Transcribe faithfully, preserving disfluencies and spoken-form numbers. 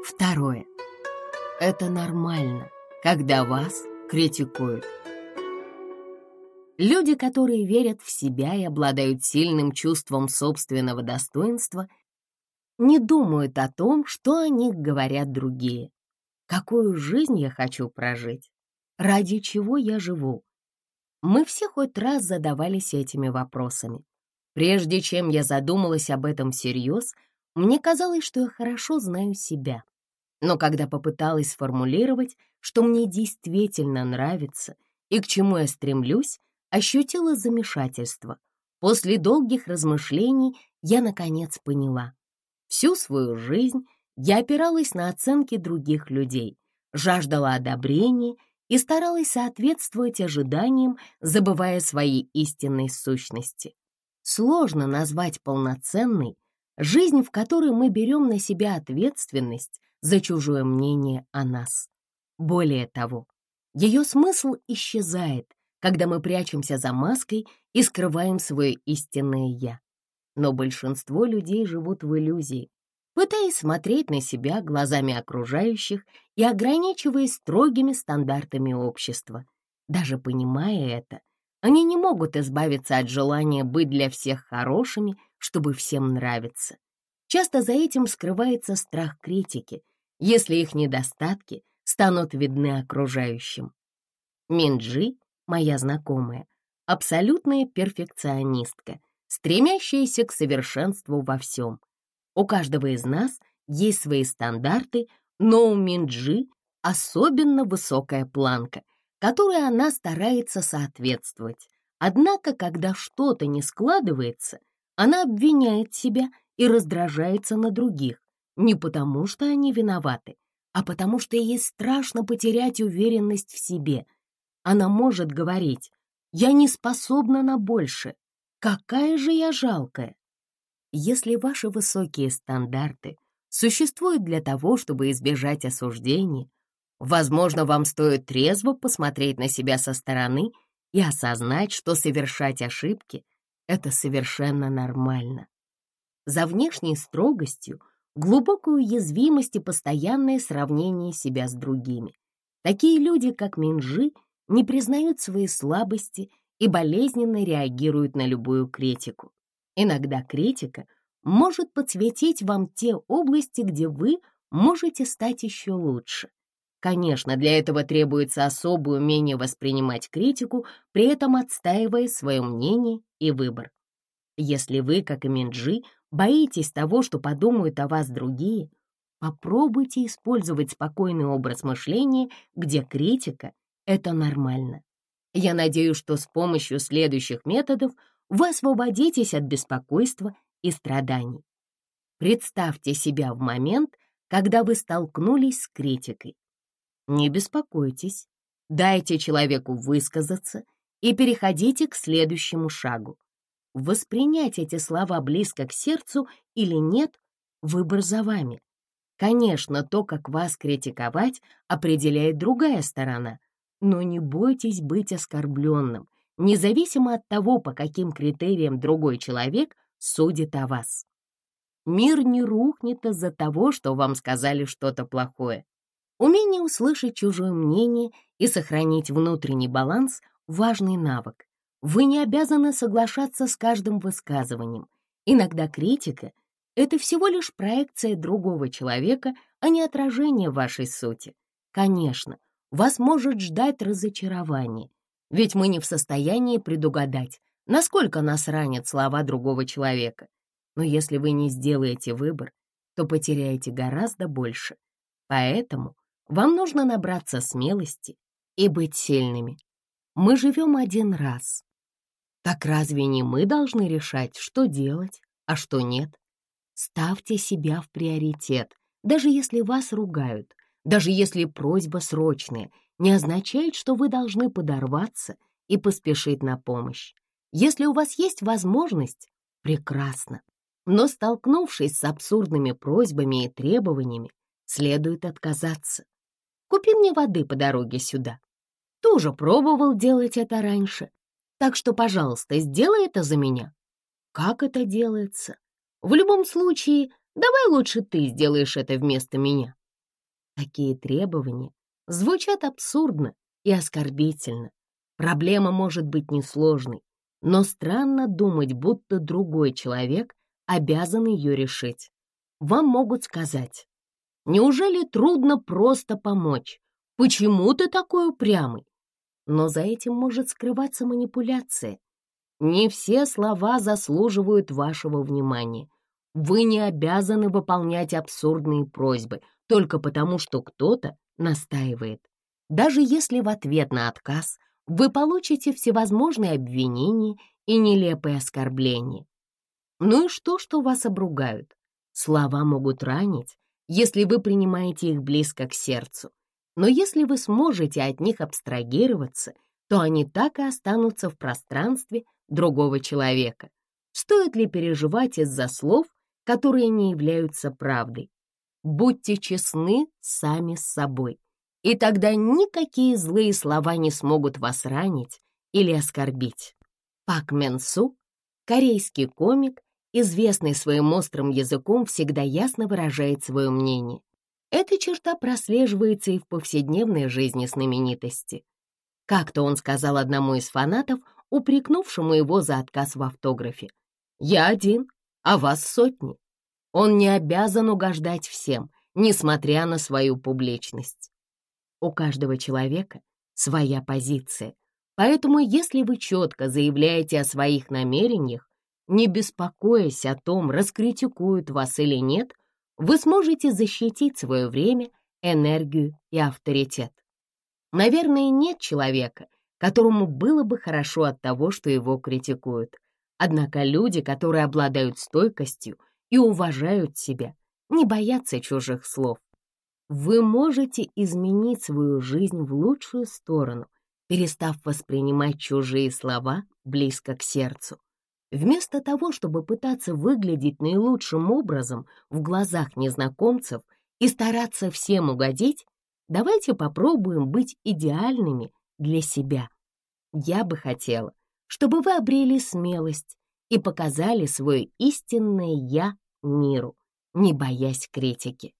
Второе. Это нормально, когда вас критикуют. Люди, которые верят в себя и обладают сильным чувством собственного достоинства, не думают о том, что о них говорят другие. Какую жизнь я хочу прожить? Ради чего я живу? Мы все хоть раз задавались этими вопросами. Прежде чем я задумалась об этом всерьез, мне казалось, что я хорошо знаю себя. Но когда попыталась сформулировать, что мне действительно нравится и к чему я стремлюсь, ощутила замешательство. После долгих размышлений я, наконец, поняла. Всю свою жизнь я опиралась на оценки других людей, жаждала одобрения и старалась соответствовать ожиданиям, забывая свои истинные сущности. Сложно назвать полноценной жизнь, в которой мы берем на себя ответственность за чужое мнение о нас. Более того, ее смысл исчезает, когда мы прячемся за маской и скрываем свое истинное «я». Но большинство людей живут в иллюзии, пытаясь смотреть на себя глазами окружающих и ограничиваясь строгими стандартами общества. Даже понимая это, они не могут избавиться от желания быть для всех хорошими, чтобы всем нравиться. Часто за этим скрывается страх критики, если их недостатки станут видны окружающим. Минджи, моя знакомая, абсолютная перфекционистка, стремящаяся к совершенству во всем. У каждого из нас есть свои стандарты, но у Минджи особенно высокая планка, которой она старается соответствовать. Однако, когда что-то не складывается, она обвиняет себя и раздражается на других, не потому что они виноваты, а потому что ей страшно потерять уверенность в себе. Она может говорить: «Я не способна на больше. Какая же я жалкая!» Если ваши высокие стандарты существуют для того, чтобы избежать осуждения, возможно, вам стоит трезво посмотреть на себя со стороны и осознать, что совершать ошибки — это совершенно нормально. За внешней строгостью глубокая уязвимость и постоянное сравнение себя с другими. Такие люди, как Минджи, не признают свои слабости и болезненно реагируют на любую критику. Иногда критика может подсветить вам те области, где вы можете стать еще лучше. Конечно, для этого требуется особое умение воспринимать критику, при этом отстаивая свое мнение и выбор. Если вы, как и Минджи, боитесь того, что подумают о вас другие, попробуйте использовать спокойный образ мышления, где критика — это нормально. Я надеюсь, что с помощью следующих методов вы освободитесь от беспокойства и страданий. Представьте себя в момент, когда вы столкнулись с критикой. Не беспокойтесь, дайте человеку высказаться и переходите к следующему шагу. Воспринять эти слова близко к сердцу или нет — выбор за вами. Конечно, то, как вас критиковать, определяет другая сторона, но не бойтесь быть оскорбленным, независимо от того, по каким критериям другой человек судит о вас. Мир не рухнет из-за того, что вам сказали что-то плохое. Умение услышать чужое мнение и сохранить внутренний баланс — важный навык. Вы не обязаны соглашаться с каждым высказыванием. Иногда критика — это всего лишь проекция другого человека, а не отражение вашей сути. Конечно, вас может ждать разочарование, ведь мы не в состоянии предугадать, насколько нас ранят слова другого человека. Но если вы не сделаете выбор, то потеряете гораздо больше. Поэтому вам нужно набраться смелости и быть сильными. Мы живем один раз. Так разве не мы должны решать, что делать, а что нет? Ставьте себя в приоритет, даже если вас ругают, даже если просьба срочная, не означает, что вы должны подорваться и поспешить на помощь. Если у вас есть возможность, прекрасно. Но, столкнувшись с абсурдными просьбами и требованиями, следует отказаться. Купи мне воды по дороге сюда. Ты уже пробовал делать это раньше, так что, пожалуйста, сделай это за меня. Как это делается? В любом случае, давай лучше ты сделаешь это вместо меня. Такие требования звучат абсурдно и оскорбительно. Проблема может быть несложной, но странно думать, будто другой человек обязан ее решить. Вам могут сказать: «Неужели трудно просто помочь? Почему ты такой упрямый?» Но за этим может скрываться манипуляция. Не все слова заслуживают вашего внимания. Вы не обязаны выполнять абсурдные просьбы только потому, что кто-то настаивает. Даже если в ответ на отказ вы получите всевозможные обвинения и нелепые оскорбления. Ну и что, что вас обругают? Слова могут ранить, если вы принимаете их близко к сердцу. Но если вы сможете от них абстрагироваться, то они так и останутся в пространстве другого человека. Стоит ли переживать из-за слов, которые не являются правдой? Будьте честны сами с собой, и тогда никакие злые слова не смогут вас ранить или оскорбить. Пак Мен Су, корейский комик, известный своим острым языком, всегда ясно выражает свое мнение. Эта черта прослеживается и в повседневной жизни знаменитости. Как-то он сказал одному из фанатов, упрекнувшему его за отказ в автографе: «Я один, а вас сотни». Он не обязан угождать всем, несмотря на свою публичность. У каждого человека своя позиция, поэтому если вы четко заявляете о своих намерениях, не беспокоясь о том, раскритикуют вас или нет, вы сможете защитить свое время, энергию и авторитет. Наверное, нет человека, которому было бы хорошо от того, что его критикуют. Однако люди, которые обладают стойкостью и уважают себя, не боятся чужих слов. Вы можете изменить свою жизнь в лучшую сторону, перестав воспринимать чужие слова близко к сердцу. Вместо того, чтобы пытаться выглядеть наилучшим образом в глазах незнакомцев и стараться всем угодить, давайте попробуем быть идеальными для себя. Я бы хотела, чтобы вы обрели смелость и показали свое истинное «я» миру, не боясь критики.